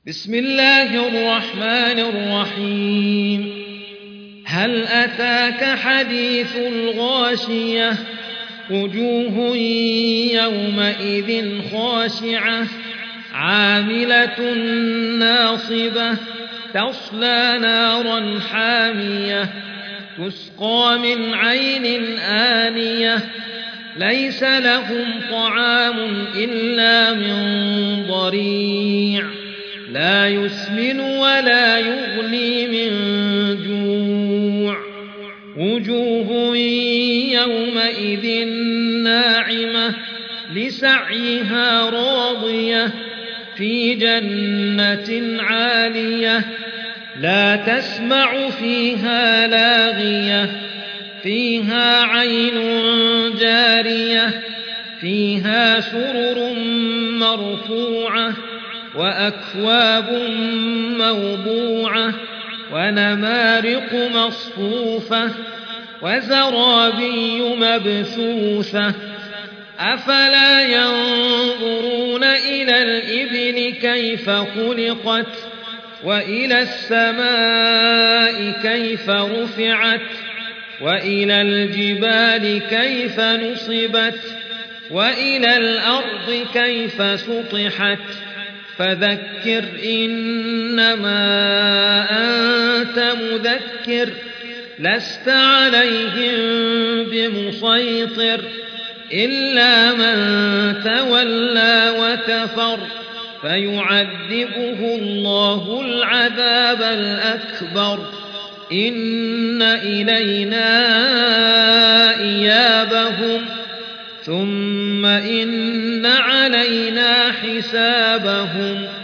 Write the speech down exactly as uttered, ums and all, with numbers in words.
بسم الله الرحمن الرحيم هل أتاك حديث الغاشية وجوه يومئذ خاشعة عاملة ناصبة تصلى نارا حامية تسقى من عين آنية ليس لهم طعام إلا من ضريع لا يسمن ولا يغني من جوع وجوه يومئذ ناعمة لسعيها راضية في جنة عالية لا تسمع فيها لاغية فيها عين جارية فيها سرر مرفوعة وأكواب موضوعة ونمارق مصفوفة وزرابي مبثوثة أفلا ينظرون إلى الإبل كيف خلقت وإلى السماء كيف رفعت وإلى الجبال كيف نصبت وإلى الأرض كيف سطحت فذكر إنما أنت مذكر لست عليهم بمسيطر إلا من تولى وكفر فيعذبه الله العذاب الأكبر إن إلينا إيابهم ثم إن علينا حسابهم